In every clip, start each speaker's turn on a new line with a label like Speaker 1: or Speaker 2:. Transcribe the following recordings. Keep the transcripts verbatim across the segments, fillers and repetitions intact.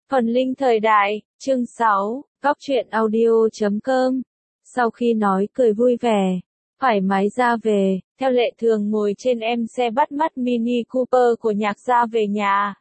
Speaker 1: Phần linh thời đại, chương sáu, góc truyện audio chấm com. Sau khi nói cười vui vẻ, thoải mái ra về, theo lệ thường ngồi trên em xe bắt mắt Mini Cooper của Nhạc Gia về nhà.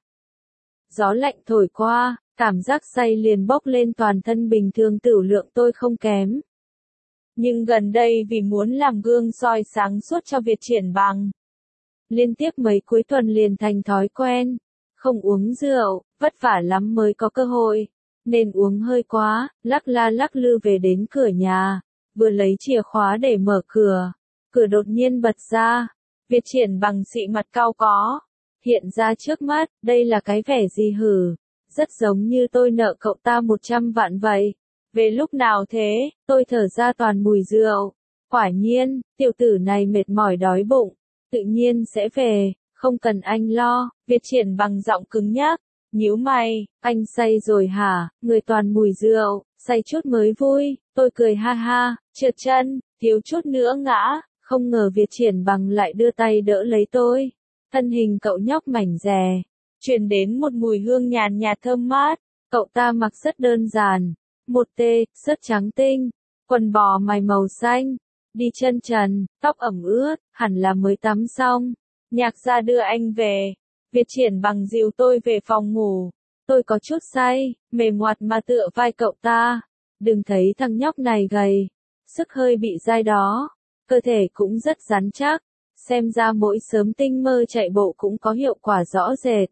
Speaker 1: Gió lạnh thổi qua, cảm giác say liền bốc lên toàn thân, bình thường tửu lượng tôi không kém. Nhưng gần đây vì muốn làm gương soi sáng suốt cho việc triển bằng, liên tiếp mấy cuối tuần liền thành thói quen. Không uống rượu, vất vả lắm mới có cơ hội, nên uống hơi quá, lắc la lắc lư về đến cửa nhà, vừa lấy chìa khóa để mở cửa, cửa đột nhiên bật ra, Việt Triển bằng xị mặt cau có, hiện ra trước mắt, đây là cái vẻ gì hử, rất giống như tôi nợ cậu ta một trăm vạn vậy, về lúc nào thế, tôi thở ra toàn mùi rượu, quả nhiên, tiểu tử này mệt mỏi đói bụng, tự nhiên sẽ về. Không cần anh lo, Việt Triển bằng giọng cứng nhắc, nhíu mày, anh say rồi hả, người toàn mùi rượu, say chút mới vui, tôi cười ha ha, trượt chân, thiếu chút nữa ngã, không ngờ Việt Triển bằng lại đưa tay đỡ lấy tôi, thân hình cậu nhóc mảnh dè, truyền đến một mùi hương nhàn nhạt thơm mát, cậu ta mặc rất đơn giản, một tê, sớt trắng tinh, quần bò mày màu xanh, đi chân trần, tóc ẩm ướt, hẳn là mới tắm xong. Nhạc Gia đưa anh về, Việt Triển bằng dìu tôi về phòng ngủ, tôi có chút say, mềm ngoặt mà tựa vai cậu ta, đừng thấy thằng nhóc này gầy, sức hơi bị dai đó, cơ thể cũng rất rắn chắc, xem ra mỗi sớm tinh mơ chạy bộ cũng có hiệu quả rõ rệt.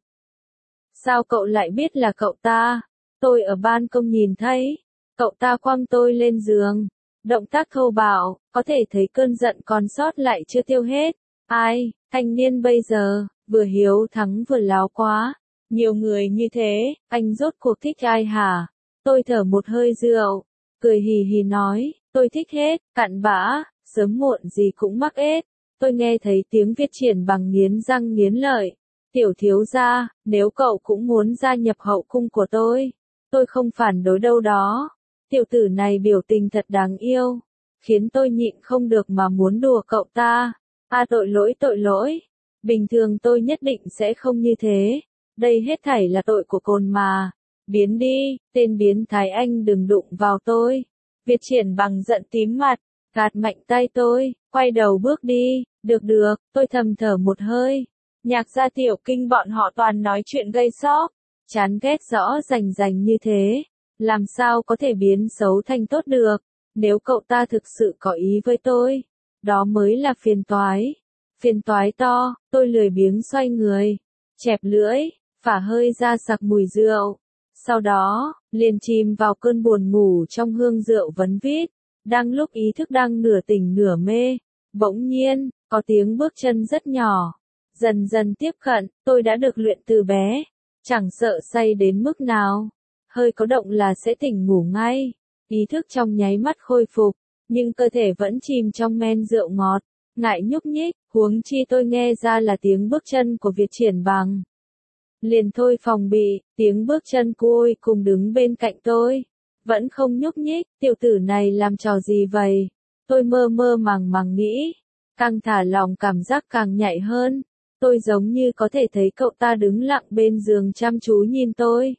Speaker 1: Sao cậu lại biết là cậu ta? Tôi ở ban công nhìn thấy, cậu ta quăng tôi lên giường, động tác thô bạo, có thể thấy cơn giận còn sót lại chưa tiêu hết. Ai, thanh niên bây giờ, vừa hiếu thắng vừa láo quá, nhiều người như thế, anh rốt cuộc thích ai hả? Tôi thở một hơi rượu, cười hì hì nói, tôi thích hết, cặn bã, sớm muộn gì cũng mắc ết. Tôi nghe thấy tiếng Việt Triển bằng nghiến răng nghiến lợi, tiểu thiếu gia, nếu cậu cũng muốn gia nhập hậu cung của tôi, tôi không phản đối đâu đó. Tiểu tử này biểu tình thật đáng yêu, khiến tôi nhịn không được mà muốn đùa cậu ta. À tội lỗi tội lỗi, bình thường tôi nhất định sẽ không như thế, đây hết thảy là tội của cồn mà, biến đi, tên biến thái anh đừng đụng vào tôi. Việt Triển bằng giận tím mặt, gạt mạnh tay tôi, quay đầu bước đi, được được, tôi thầm thở một hơi, Nhạc Gia tiểu kinh bọn họ toàn nói chuyện gây sóc, chán ghét rõ rành rành như thế, làm sao có thể biến xấu thành tốt được, nếu cậu ta thực sự có ý với tôi. Đó mới là phiền toái. Phiền toái to, tôi lười biếng xoay người, chẹp lưỡi, phả hơi ra sặc mùi rượu. Sau đó, liền chìm vào cơn buồn ngủ trong hương rượu vấn vít. Đang lúc ý thức đang nửa tỉnh nửa mê, bỗng nhiên, có tiếng bước chân rất nhỏ. Dần dần tiếp cận, tôi đã được luyện từ bé. Chẳng sợ say đến mức nào. Hơi có động là sẽ tỉnh ngủ ngay. Ý thức trong nháy mắt khôi phục. Nhưng cơ thể vẫn chìm trong men rượu ngọt, ngại nhúc nhích, huống chi tôi nghe ra là tiếng bước chân của Việt Triển bằng. Liền thôi phòng bị, tiếng bước chân côi cùng đứng bên cạnh tôi, vẫn không nhúc nhích, tiểu tử này làm trò gì vậy? Tôi mơ mơ màng màng nghĩ, càng thả lòng cảm giác càng nhạy hơn, tôi giống như có thể thấy cậu ta đứng lặng bên giường chăm chú nhìn tôi.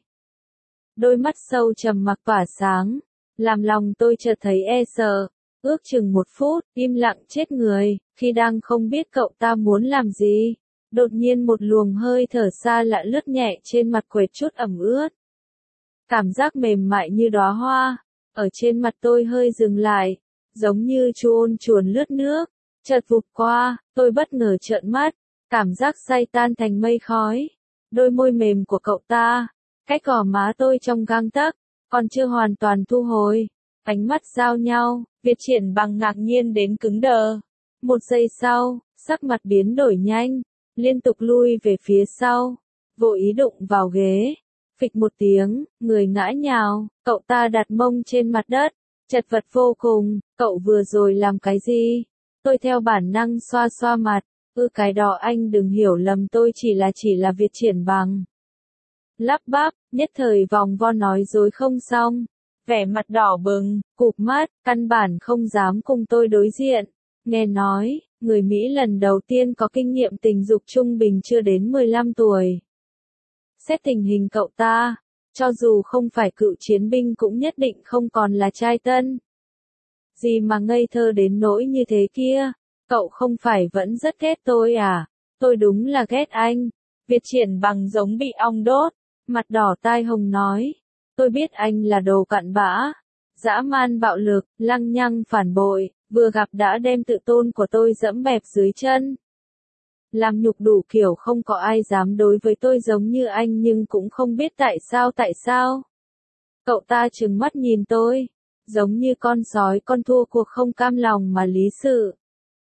Speaker 1: Đôi mắt sâu trầm mặc tỏa sáng, làm lòng tôi chợt thấy e sợ. Ước chừng một phút, im lặng chết người, khi đang không biết cậu ta muốn làm gì. Đột nhiên một luồng hơi thở xa lạ lướt nhẹ trên mặt quệt chút ẩm ướt. Cảm giác mềm mại như đóa hoa, ở trên mặt tôi hơi dừng lại, giống như chu ôn chuồn lướt nước. Chợt vụt qua, tôi bất ngờ trợn mắt, cảm giác say tan thành mây khói. Đôi môi mềm của cậu ta, cách gò má tôi trong gang tấc, còn chưa hoàn toàn thu hồi. Ánh mắt giao nhau, Việt Triển bằng ngạc nhiên đến cứng đờ. Một giây sau, sắc mặt biến đổi nhanh, liên tục lui về phía sau, vô ý đụng vào ghế. Phịch một tiếng, người ngã nhào, cậu ta đặt mông trên mặt đất, chật vật vô cùng, cậu vừa rồi làm cái gì? Tôi theo bản năng xoa xoa mặt, ư cái đó anh đừng hiểu lầm, tôi chỉ là chỉ là Việt Triển bằng. Lắp bắp, nhất thời vòng vo nói dối không xong. Vẻ mặt đỏ bừng, cụp mắt, căn bản không dám cùng tôi đối diện. Nghe nói, người Mỹ lần đầu tiên có kinh nghiệm tình dục trung bình chưa đến mười lăm tuổi. Xét tình hình cậu ta, cho dù không phải cựu chiến binh cũng nhất định không còn là trai tân. Gì mà ngây thơ đến nỗi như thế kia, cậu không phải vẫn rất ghét tôi à? Tôi đúng là ghét anh. Việt Triển Bằng giống bị ong đốt, mặt đỏ tai hồng nói. Tôi biết anh là đồ cặn bã, dã man bạo lực, lăng nhăng phản bội, vừa gặp đã đem tự tôn của tôi dẫm bẹp dưới chân. Làm nhục đủ kiểu không có ai dám đối với tôi giống như anh nhưng cũng không biết tại sao tại sao. Cậu ta trừng mắt nhìn tôi, giống như con sói con thua cuộc không cam lòng mà lý sự.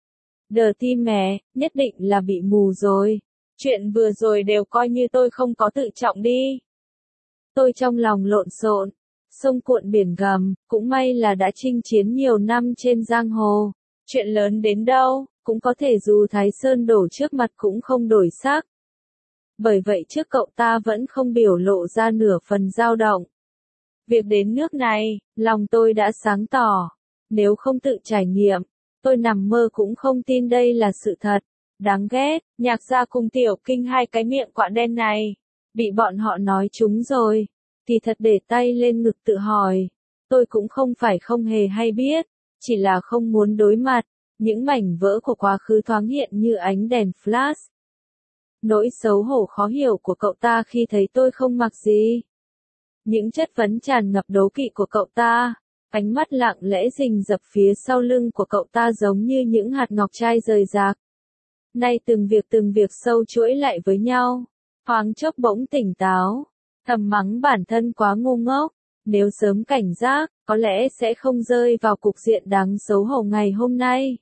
Speaker 1: Đờ tim mẹ, nhất định là bị mù rồi. Chuyện vừa rồi đều coi như tôi không có tự trọng đi. Tôi trong lòng lộn xộn, sông cuộn biển gầm, cũng may là đã chinh chiến nhiều năm trên giang hồ. Chuyện lớn đến đâu, cũng có thể dù Thái Sơn đổ trước mặt cũng không đổi sắc. Bởi vậy trước cậu ta vẫn không biểu lộ ra nửa phần dao động. Việc đến nước này, lòng tôi đã sáng tỏ. Nếu không tự trải nghiệm, tôi nằm mơ cũng không tin đây là sự thật. Đáng ghét, Nhạc Gia cùng Tiểu Kinh hai cái miệng quạ đen này. Bị bọn họ nói trúng rồi. Kỳ thật để tay lên ngực tự hỏi. Tôi cũng không phải không hề hay biết. Chỉ là không muốn đối mặt. Những mảnh vỡ của quá khứ thoáng hiện như ánh đèn flash. Nỗi xấu hổ khó hiểu của cậu ta khi thấy tôi không mặc gì. Những chất vấn tràn ngập đố kỵ của cậu ta. Ánh mắt lặng lẽ rình rập phía sau lưng của cậu ta giống như những hạt ngọc trai rời rạc. Nay từng việc từng việc sâu chuỗi lại với nhau. Thoáng chốc bỗng tỉnh táo. Thầm mắng bản thân quá ngu ngốc. Nếu sớm cảnh giác, có lẽ sẽ không rơi vào cục diện đáng xấu hổ ngày hôm nay.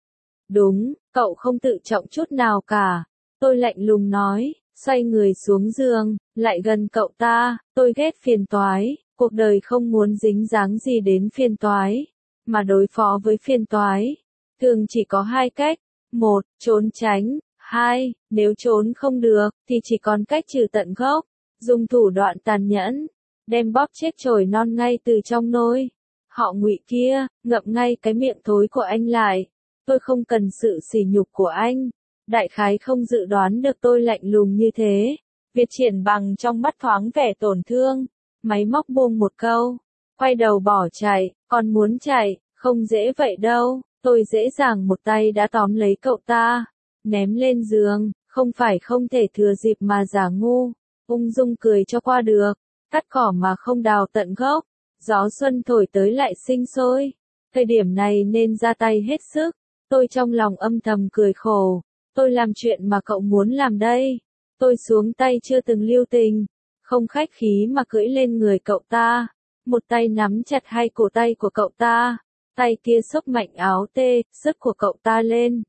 Speaker 1: Đúng, cậu không tự trọng chút nào cả. Tôi lạnh lùng nói, xoay người xuống giường, lại gần cậu ta. Tôi ghét phiền toái, cuộc đời không muốn dính dáng gì đến phiền toái. Mà đối phó với phiền toái, thường chỉ có hai cách. Một, trốn tránh. Hai, nếu trốn không được, thì chỉ còn cách trừ tận gốc. Dùng thủ đoạn tàn nhẫn, đem bóp chết chồi non ngay từ trong nôi. Họ Ngụy kia, ngậm ngay cái miệng thối của anh lại. Tôi không cần sự sỉ nhục của anh. Đại khái không dự đoán được tôi lạnh lùng như thế. Việt Triển Bằng trong mắt thoáng vẻ tổn thương. Máy móc buông một câu. Quay đầu bỏ chạy, còn muốn chạy, không dễ vậy đâu. Tôi dễ dàng một tay đã tóm lấy cậu ta. Ném lên giường, không phải không thể thừa dịp mà giả ngu. Ung dung cười cho qua được. Cắt cỏ mà không đào tận gốc. Gió xuân thổi tới lại sinh sôi. Thời điểm này nên ra tay hết sức. Tôi trong lòng âm thầm cười khổ. Tôi làm chuyện mà cậu muốn làm đây. Tôi xuống tay chưa từng lưu tình. Không khách khí mà cưỡi lên người cậu ta. Một tay nắm chặt hai cổ tay của cậu ta. Tay kia xốc mạnh áo tê, sức của cậu ta lên.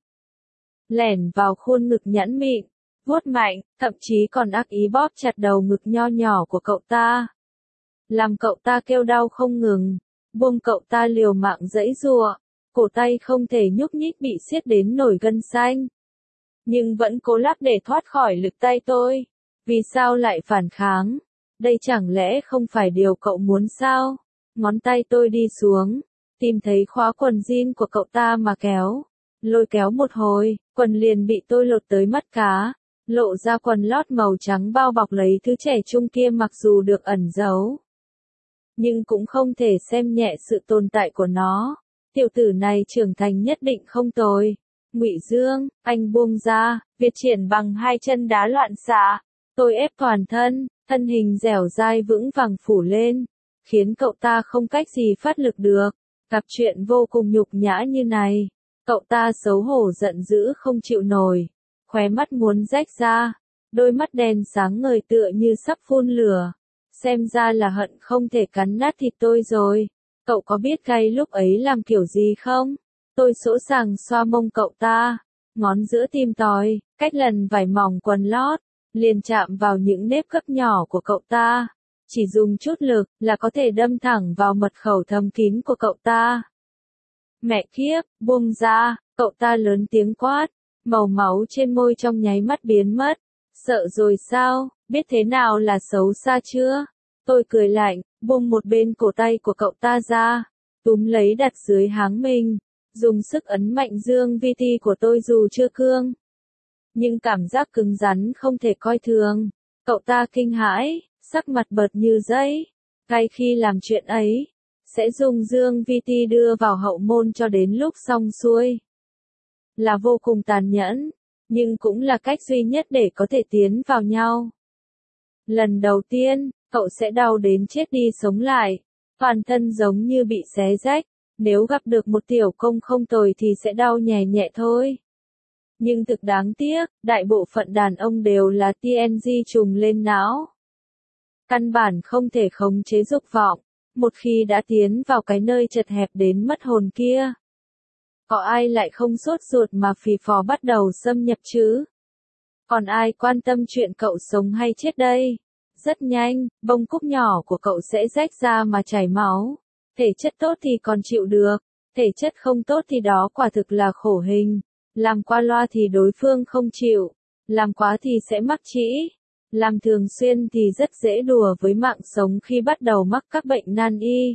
Speaker 1: Lẻn vào khuôn ngực nhẵn mịn. Vuốt mạnh, thậm chí còn ác ý bóp chặt đầu ngực nho nhỏ của cậu ta. Làm cậu ta kêu đau không ngừng. Buông cậu ta liều mạng giãy giụa. Cổ tay không thể nhúc nhích bị siết đến nổi gân xanh. Nhưng vẫn cố lắc để thoát khỏi lực tay tôi. Vì sao lại phản kháng? Đây chẳng lẽ không phải điều cậu muốn sao? Ngón tay tôi đi xuống. Tìm thấy khóa quần jean của cậu ta mà kéo. Lôi kéo một hồi, quần liền bị tôi lột tới mắt cá. Lộ ra quần lót màu trắng bao bọc lấy thứ trẻ trung kia mặc dù được ẩn giấu. Nhưng cũng không thể xem nhẹ sự tồn tại của nó. Tiểu tử này trưởng thành nhất định không tồi. Ngụy Dương, anh buông ra. Việt Triển Bằng hai chân đá loạn xạ. Tôi ép toàn thân, thân hình dẻo dai vững vàng phủ lên. Khiến cậu ta không cách gì phát lực được. Gặp chuyện vô cùng nhục nhã như này. Cậu ta xấu hổ giận dữ không chịu nổi. Khóe mắt muốn rách ra. Đôi mắt đen sáng ngời tựa như sắp phun lửa. Xem ra là hận không thể cắn nát thịt tôi rồi. Cậu có biết gay lúc ấy làm kiểu gì không? Tôi sỗ sàng xoa mông cậu ta. Ngón giữa tim tòi, cách lần vải mỏng quần lót. Liền chạm vào những nếp gấp nhỏ của cậu ta. Chỉ dùng chút lực là có thể đâm thẳng vào mật khẩu thâm kín của cậu ta. Mẹ kiếp, buông ra, cậu ta lớn tiếng quát. Màu máu trên môi trong nháy mắt biến mất. Sợ rồi sao, biết thế nào là xấu xa chưa? Tôi cười lạnh, buông một bên cổ tay của cậu ta ra. Túm lấy đặt dưới háng mình. Dùng sức ấn mạnh dương vi ti của tôi dù chưa cương. Nhưng cảm giác cứng rắn không thể coi thường. Cậu ta kinh hãi, sắc mặt bợt như giấy. Ngay khi làm chuyện ấy, sẽ dùng Dương Vi Ti đưa vào hậu môn cho đến lúc xong xuôi. Là vô cùng tàn nhẫn, nhưng cũng là cách duy nhất để có thể tiến vào nhau. Lần đầu tiên, cậu sẽ đau đến chết đi sống lại, toàn thân giống như bị xé rách, nếu gặp được một tiểu công không tồi thì sẽ đau nhẹ nhẹ thôi. Nhưng thực đáng tiếc, đại bộ phận đàn ông đều là tê en giê trùng lên não. Căn bản không thể khống chế dục vọng, một khi đã tiến vào cái nơi chật hẹp đến mất hồn kia. Có ai lại không sốt ruột mà phì phò bắt đầu xâm nhập chứ? Còn ai quan tâm chuyện cậu sống hay chết đây? Rất nhanh, bông cúc nhỏ của cậu sẽ rách ra mà chảy máu. Thể chất tốt thì còn chịu được, thể chất không tốt thì đó quả thực là khổ hình. Làm qua loa thì đối phương không chịu, làm quá thì sẽ mắc trĩ. Làm thường xuyên thì rất dễ đùa với mạng sống khi bắt đầu mắc các bệnh nan y.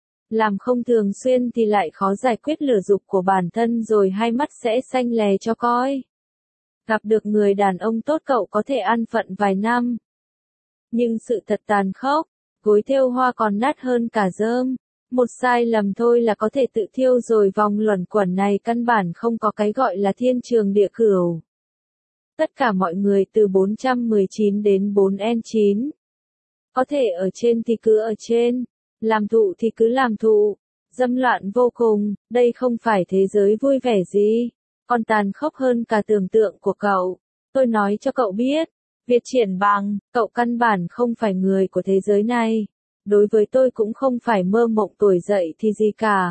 Speaker 1: Làm không thường xuyên thì lại khó giải quyết lửa dục của bản thân rồi hai mắt sẽ xanh lè cho coi. Gặp được người đàn ông tốt cậu có thể an phận vài năm. Nhưng sự thật tàn khốc, gối thêu hoa còn nát hơn cả rơm. Một sai lầm thôi là có thể tự thiêu rồi, vòng luẩn quẩn này căn bản không có cái gọi là thiên trường địa cửu. Tất cả mọi người từ bốn trăm mười chín đến bốn N chín. Có thể ở trên thì cứ ở trên, làm thụ thì cứ làm thụ, dâm loạn vô cùng, đây không phải thế giới vui vẻ gì, còn tàn khốc hơn cả tưởng tượng của cậu. Tôi nói cho cậu biết, Việt Triển Bằng, cậu căn bản không phải người của thế giới này. Đối với tôi cũng không phải mơ mộng tuổi dậy thì gì cả.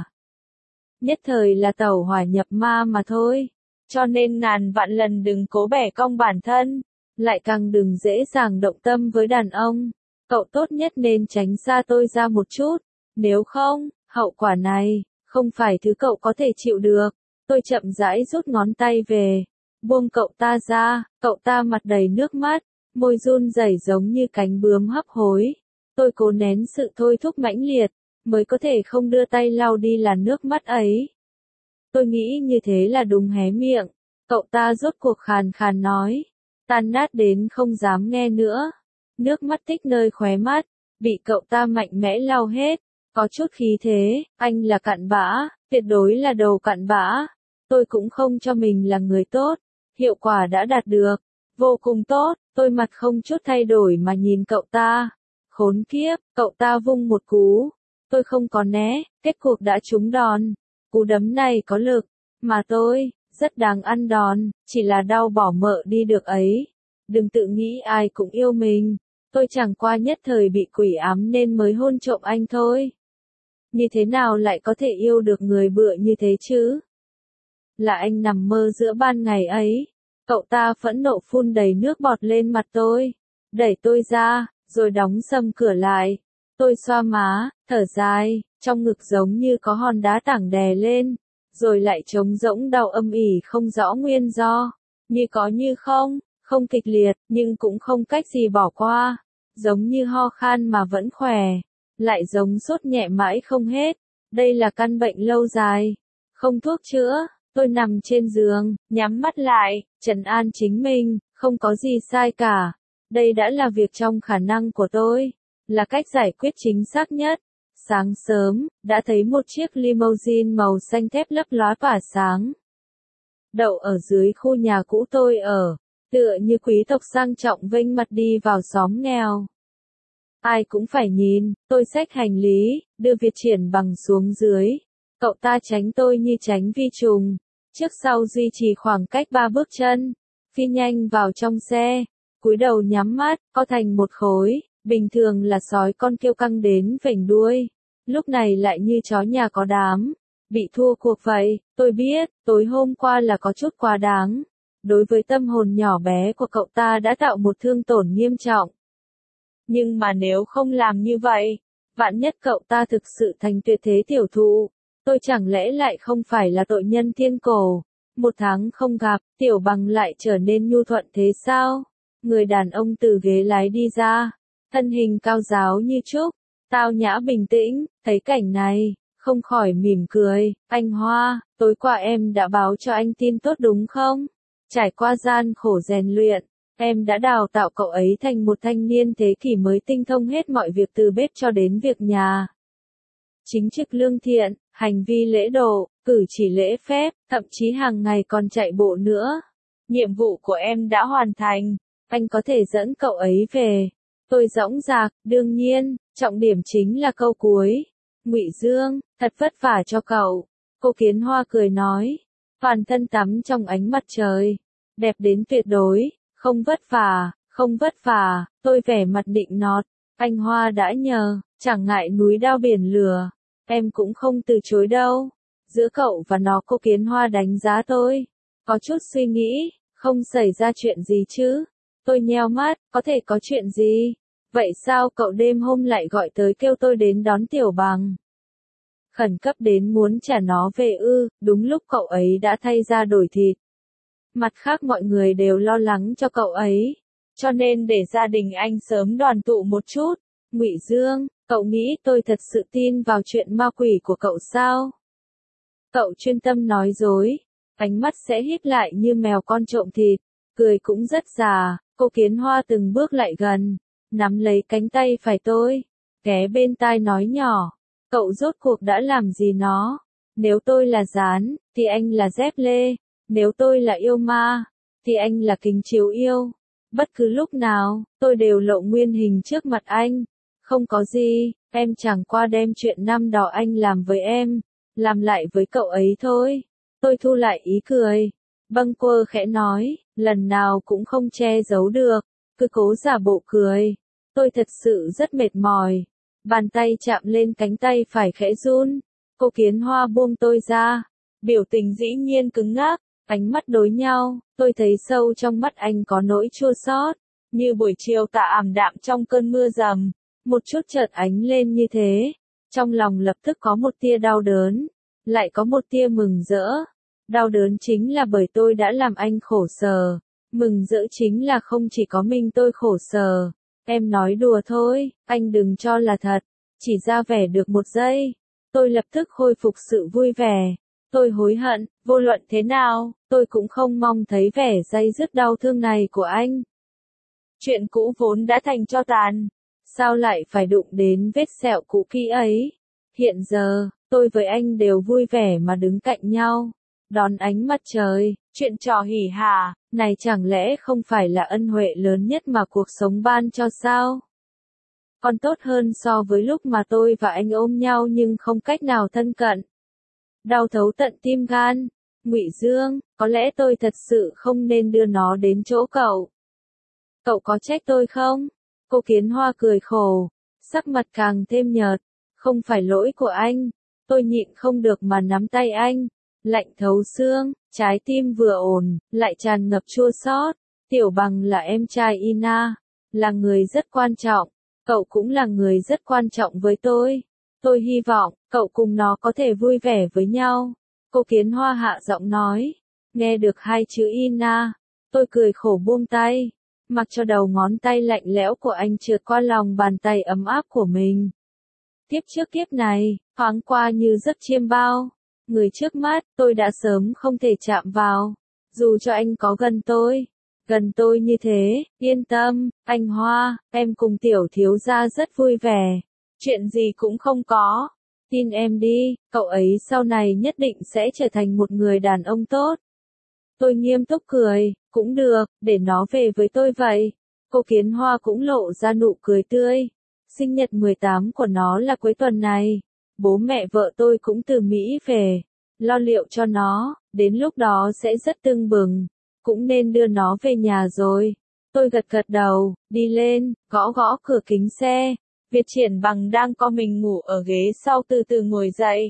Speaker 1: Nhất thời là tẩu hỏa nhập ma mà thôi. Cho nên ngàn vạn lần đừng cố bẻ cong bản thân, lại càng đừng dễ dàng động tâm với đàn ông. Cậu tốt nhất nên tránh xa tôi ra một chút, nếu không, hậu quả này, không phải thứ cậu có thể chịu được. Tôi chậm rãi rút ngón tay về, buông cậu ta ra, cậu ta mặt đầy nước mắt, môi run rẩy giống như cánh bướm hấp hối. Tôi cố nén sự thôi thúc mãnh liệt, mới có thể không đưa tay lau đi làn nước mắt ấy. Tôi nghĩ như thế là đúng hé miệng, cậu ta rốt cuộc khàn khàn nói, tan nát đến không dám nghe nữa. Nước mắt tích nơi khóe mắt, bị cậu ta mạnh mẽ lau hết, có chút khí thế, anh là cặn bã, tuyệt đối là đầu cặn bã. Tôi cũng không cho mình là người tốt, hiệu quả đã đạt được, vô cùng tốt, tôi mặt không chút thay đổi mà nhìn cậu ta. Khốn kiếp, cậu ta vung một cú, tôi không có né, kết cuộc đã trúng đòn. Cú đấm này có lực, mà tôi, rất đáng ăn đòn, chỉ là đau bỏ mợ đi được ấy. Đừng tự nghĩ ai cũng yêu mình, tôi chẳng qua nhất thời bị quỷ ám nên mới hôn trộm anh thôi. Như thế nào lại có thể yêu được người bựa như thế chứ? Là anh nằm mơ giữa ban ngày ấy. Cậu ta phẫn nộ phun đầy nước bọt lên mặt tôi, đẩy tôi ra, rồi đóng sầm cửa lại. Tôi xoa má, thở dài, trong ngực giống như có hòn đá tảng đè lên, rồi lại trống rỗng đau âm ỉ không rõ nguyên do, như có như không, không kịch liệt, nhưng cũng không cách gì bỏ qua, giống như ho khan mà vẫn khỏe, lại giống sốt nhẹ mãi không hết. Đây là căn bệnh lâu dài, không thuốc chữa. Tôi nằm trên giường, nhắm mắt lại, trấn an chính mình, không có gì sai cả. Đây đã là việc trong khả năng của tôi, là cách giải quyết chính xác nhất. Sáng sớm, đã thấy một chiếc limousine màu xanh thép lấp lóa tỏa sáng. Đậu ở dưới khu nhà cũ tôi ở, tựa như quý tộc sang trọng vênh mặt đi vào xóm nghèo. Ai cũng phải nhìn, tôi xách hành lý, đưa Việt Triển Bằng xuống dưới. Cậu ta tránh tôi như tránh vi trùng, trước sau duy trì khoảng cách ba bước chân, phi nhanh vào trong xe, cúi đầu nhắm mắt, co thành một khối, bình thường là sói con kêu căng đến vểnh đuôi, lúc này lại như chó nhà có đám, bị thua cuộc vậy. Tôi biết, tối hôm qua là có chút quá đáng, đối với tâm hồn nhỏ bé của cậu ta đã tạo một thương tổn nghiêm trọng. Nhưng mà nếu không làm như vậy, vạn nhất cậu ta thực sự thành tuyệt thế tiểu thụ, tôi chẳng lẽ lại không phải là tội nhân thiên cổ. Một tháng không gặp, Tiểu Bằng lại trở nên nhu thuận thế sao? Người đàn ông từ ghế lái đi ra, thân hình cao ráo như trúc, tao nhã bình tĩnh, thấy cảnh này, không khỏi mỉm cười. Anh Hoa, tối qua em đã báo cho anh tin tốt đúng không? Trải qua gian khổ rèn luyện, Em đã đào tạo cậu ấy thành một thanh niên thế kỷ mới tinh thông hết mọi việc từ bếp cho đến việc nhà. Chính trực lương thiện, hành vi lễ độ, cử chỉ lễ phép, thậm chí hàng ngày còn chạy bộ nữa. Nhiệm vụ của em đã hoàn thành, anh có thể dẫn cậu ấy về. Tôi dõng dạc, đương nhiên, trọng điểm chính là câu cuối. Ngụy Dương, thật vất vả cho cậu. Cô Kiến Hoa cười nói, toàn thân tắm trong ánh mặt trời, đẹp đến tuyệt đối, không vất vả, không vất vả, tôi vẻ mặt nịnh nọt. Anh Hoa đã nhờ, chẳng ngại núi đao biển lửa, em cũng không từ chối đâu. Giữa cậu và nó, cô Kiến Hoa đánh giá tôi, có chút suy nghĩ, không xảy ra chuyện gì chứ. Tôi nheo mắt, có thể có chuyện gì? Vậy sao cậu đêm hôm lại gọi tới kêu tôi đến đón Tiểu Bằng? Khẩn cấp đến muốn trả nó về ư? Đúng lúc cậu ấy đã thay ra đổi thịt. Mặt khác mọi người đều lo lắng cho cậu ấy, cho nên để gia đình anh sớm đoàn tụ một chút. Ngụy Dương, cậu nghĩ tôi thật sự tin vào chuyện ma quỷ của cậu sao? Cậu chuyên tâm nói dối, ánh mắt sẽ híp lại như mèo con trộm thịt, cười cũng rất già. Cô Kiến Hoa từng bước lại gần, nắm lấy cánh tay phải tôi, ghé bên tai nói nhỏ, cậu rốt cuộc đã làm gì nó? Nếu tôi là gián, thì anh là dép lê, nếu tôi là yêu ma, thì anh là kính chiếu yêu. Bất cứ lúc nào, tôi đều lộ nguyên hình trước mặt anh. Không có gì, em chẳng qua đem chuyện năm đó anh làm với em, làm lại với cậu ấy thôi. Tôi thu lại ý cười. Bâng quơ khẽ nói, lần nào cũng không che giấu được, cứ cố giả bộ cười. Tôi thật sự rất mệt mỏi. Bàn tay chạm lên cánh tay phải khẽ run. Cô Kiến Hoa buông tôi ra. Biểu tình dĩ nhiên cứng ngắc, ánh mắt đối nhau. Tôi thấy sâu trong mắt anh có nỗi chua xót, như buổi chiều tà ảm đạm trong cơn mưa rầm. Một chút chợt ánh lên như thế. Trong lòng lập tức có một tia đau đớn, lại có một tia mừng rỡ. Đau đớn chính là bởi tôi đã làm anh khổ sở. Mừng rỡ chính là không chỉ có mình tôi khổ sở. Em nói đùa thôi, anh đừng cho là thật. Chỉ ra vẻ được một giây, tôi lập tức khôi phục sự vui vẻ. Tôi hối hận, vô luận thế nào, tôi cũng không mong thấy vẻ day dứt đau thương này của anh. Chuyện cũ vốn đã thành tro tàn, sao lại phải đụng đến vết sẹo cũ kỹ ấy? Hiện giờ, tôi với anh đều vui vẻ mà đứng cạnh nhau, đón ánh mặt trời, chuyện trò hỉ hả, này chẳng lẽ không phải là ân huệ lớn nhất mà cuộc sống ban cho sao? Còn tốt hơn so với lúc mà tôi và anh ôm nhau nhưng không cách nào thân cận. Đau thấu tận tim gan. Ngụy Dương, có lẽ tôi thật sự không nên đưa nó đến chỗ cậu. Cậu có trách tôi không? Cô Kiến Hoa cười khổ, sắc mặt càng thêm nhợt. Không phải lỗi của anh. Tôi nhịn không được mà nắm tay anh. Lạnh thấu xương, trái tim vừa ổn, lại tràn ngập chua xót. Tiểu Bằng là em trai Ina, là người rất quan trọng. Cậu cũng là người rất quan trọng với tôi. Tôi hy vọng, cậu cùng nó có thể vui vẻ với nhau. Cô Kiến Hoa hạ giọng nói. Nghe được hai chữ Ina, tôi cười khổ buông tay. Mặc cho đầu ngón tay lạnh lẽo của anh trượt qua lòng bàn tay ấm áp của mình. Tiếp trước kiếp này, thoáng qua như giấc chiêm bao. Người trước mắt, tôi đã sớm không thể chạm vào. Dù cho anh có gần tôi. Gần tôi như thế, yên tâm, anh Hoa, em cùng tiểu thiếu gia rất vui vẻ. Chuyện gì cũng không có. Tin em đi, cậu ấy sau này nhất định sẽ trở thành một người đàn ông tốt. Tôi nghiêm túc cười, cũng được, để nó về với tôi vậy. Cô Kiến Hoa cũng lộ ra nụ cười tươi. Sinh nhật mười tám của nó là cuối tuần này. Bố mẹ vợ tôi cũng từ Mỹ về. Lo liệu cho nó, đến lúc đó sẽ rất tưng bừng. Cũng nên đưa nó về nhà rồi. Tôi gật gật đầu, đi lên, gõ gõ cửa kính xe. Việt Triển Bằng đang co mình ngủ ở ghế sau từ từ ngồi dậy.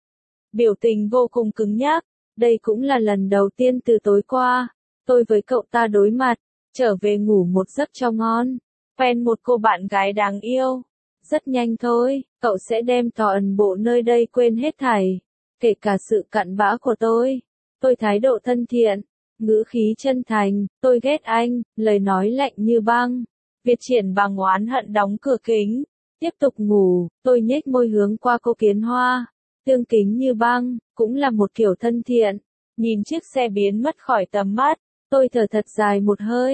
Speaker 1: Biểu tình vô cùng cứng nhắc. Đây cũng là lần đầu tiên từ tối qua, tôi với cậu ta đối mặt, trở về ngủ một giấc cho ngon. Quen một cô bạn gái đáng yêu. Rất nhanh thôi, cậu sẽ đem toàn bộ nơi đây quên hết thảy. Kể cả sự cặn bã của tôi. Tôi thái độ thân thiện, ngữ khí chân thành, tôi ghét anh, lời nói lạnh như băng. Việt Triển Bằng oán hận đóng cửa kính, tiếp tục ngủ, tôi nhếch môi hướng qua cô Kiến Hoa. Tương kính như băng, cũng là một kiểu thân thiện. Nhìn chiếc xe biến mất khỏi tầm mắt, tôi thở thật dài một hơi.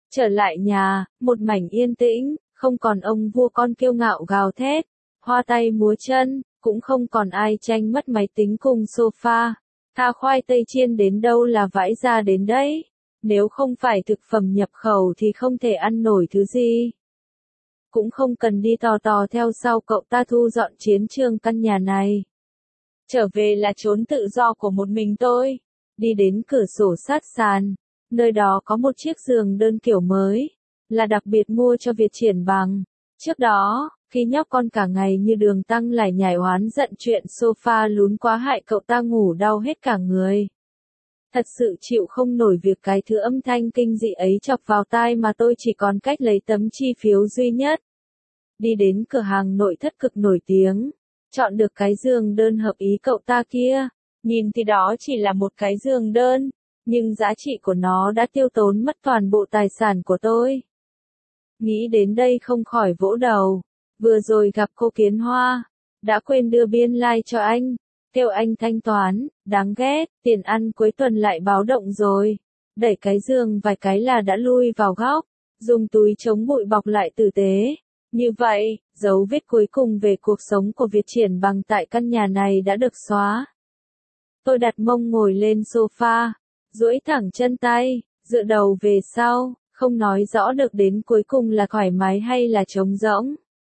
Speaker 1: Trở lại nhà, một mảnh yên tĩnh, không còn ông vua con kiêu ngạo gào thét, hoa tay múa chân, cũng không còn ai tranh mất máy tính cùng sofa. Tha khoai tây chiên đến đâu là vãi ra đến đấy. Nếu không phải thực phẩm nhập khẩu thì không thể ăn nổi thứ gì. Cũng không cần đi tò tò theo sau cậu ta thu dọn chiến trường căn nhà này. Trở về là chốn tự do của một mình tôi. Đi đến cửa sổ sát sàn. Nơi đó có một chiếc giường đơn kiểu mới. Là đặc biệt mua cho Việt Triển Bằng. Trước đó, khi nhóc con cả ngày như đường tăng lải nhải oán giận chuyện sofa lún quá hại cậu ta ngủ đau hết cả người. Thật sự chịu không nổi việc cái thứ âm thanh kinh dị ấy chọc vào tai mà tôi chỉ còn cách lấy tấm chi phiếu duy nhất. Đi đến cửa hàng nội thất cực nổi tiếng. Chọn được cái giường đơn hợp ý cậu ta kia. Nhìn thì đó chỉ là một cái giường đơn. Nhưng giá trị của nó đã tiêu tốn mất toàn bộ tài sản của tôi. Nghĩ đến đây không khỏi vỗ đầu. Vừa rồi gặp cô Kiến Hoa. Đã quên đưa biên lai cho anh. Kêu anh thanh toán, đáng ghét, tiền ăn cuối tuần lại báo động rồi. Đẩy cái giường vài cái là đã lui vào góc. Dùng túi chống bụi bọc lại tử tế. Như vậy, dấu vết cuối cùng về cuộc sống của Việt Triển Bằng tại căn nhà này đã được xóa. Tôi đặt mông ngồi lên sofa. Duỗi thẳng chân tay, dựa đầu về sau, không nói rõ được đến cuối cùng là thoải mái hay là trống rỗng.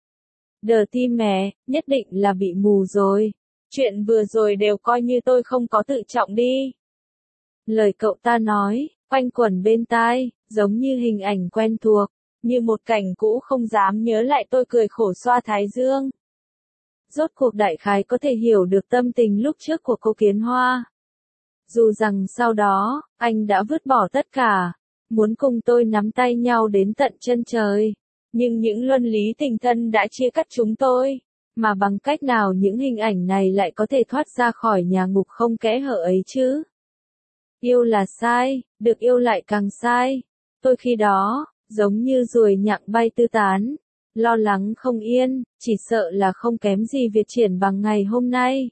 Speaker 1: Đờ tim mẹ, nhất định là bị mù rồi. Chuyện vừa rồi đều coi như tôi không có tự trọng đi. Lời cậu ta nói, quanh quẩn bên tai, giống như hình ảnh quen thuộc, như một cảnh cũ không dám nhớ lại tôi cười khổ xoa thái dương. Rốt cuộc đại khái có thể hiểu được tâm tình lúc trước của cô Kiến Hoa. Dù rằng sau đó, anh đã vứt bỏ tất cả, muốn cùng tôi nắm tay nhau đến tận chân trời. Nhưng những luân lý tình thân đã chia cắt chúng tôi. Mà bằng cách nào những hình ảnh này lại có thể thoát ra khỏi nhà ngục không kẽ hở ấy chứ? Yêu là sai, được yêu lại càng sai. Tôi khi đó, giống như ruồi nhặng bay tứ tán. Lo lắng không yên, chỉ sợ là không kém gì Việt Triển Bằng ngày hôm nay.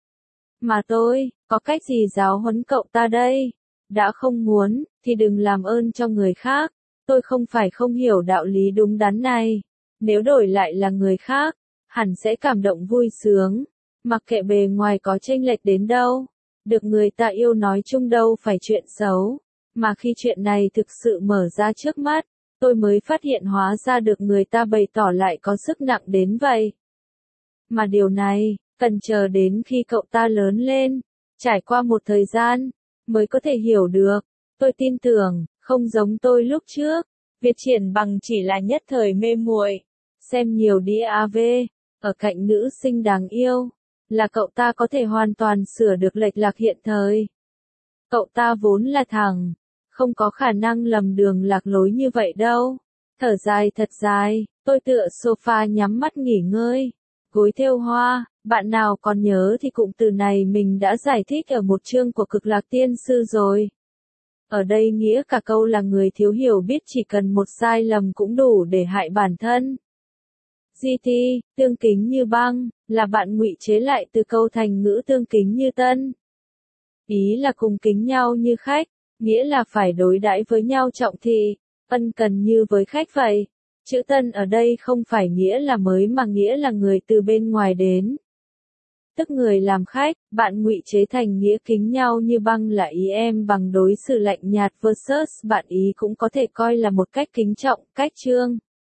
Speaker 1: Mà tôi, có cách gì giáo huấn cậu ta đây? Đã không muốn, thì đừng làm ơn cho người khác. Tôi không phải không hiểu đạo lý đúng đắn này. Nếu đổi lại là người khác, hẳn sẽ cảm động vui sướng. Mặc kệ bề ngoài có chênh lệch đến đâu. Được người ta yêu nói chung đâu phải chuyện xấu. Mà khi chuyện này thực sự mở ra trước mắt, tôi mới phát hiện hóa ra được người ta bày tỏ lại có sức nặng đến vậy. Mà điều này, cần chờ đến khi cậu ta lớn lên, trải qua một thời gian, mới có thể hiểu được. Tôi tin tưởng, không giống tôi lúc trước, Việt Triển Bằng chỉ là nhất thời mê muội, xem nhiều đê a vê, ở cạnh nữ sinh đáng yêu, là cậu ta có thể hoàn toàn sửa được lệch lạc hiện thời. Cậu ta vốn là thằng, không có khả năng lầm đường lạc lối như vậy đâu. Thở dài thật dài, tôi tựa sofa nhắm mắt nghỉ ngơi. Gối thêu hoa, bạn nào còn nhớ thì cụm từ này mình đã giải thích ở một chương của Cực Lạc Tiên Sư rồi. Ở đây nghĩa cả câu là người thiếu hiểu biết chỉ cần một sai lầm cũng đủ để hại bản thân. giê tê, tương kính như băng, là bạn ngụy chế lại từ câu thành ngữ tương kính như tân. Ý là cùng kính nhau như khách, nghĩa là phải đối đãi với nhau trọng thị, ân cần như với khách vậy. Chữ tân ở đây không phải nghĩa là mới mà nghĩa là người từ bên ngoài đến. Tức người làm khách, bạn ngụy chế thành nghĩa kính nhau như băng là ý em bằng đối xử lạnh nhạt versus bạn ý cũng có thể coi là một cách kính trọng, cách trương.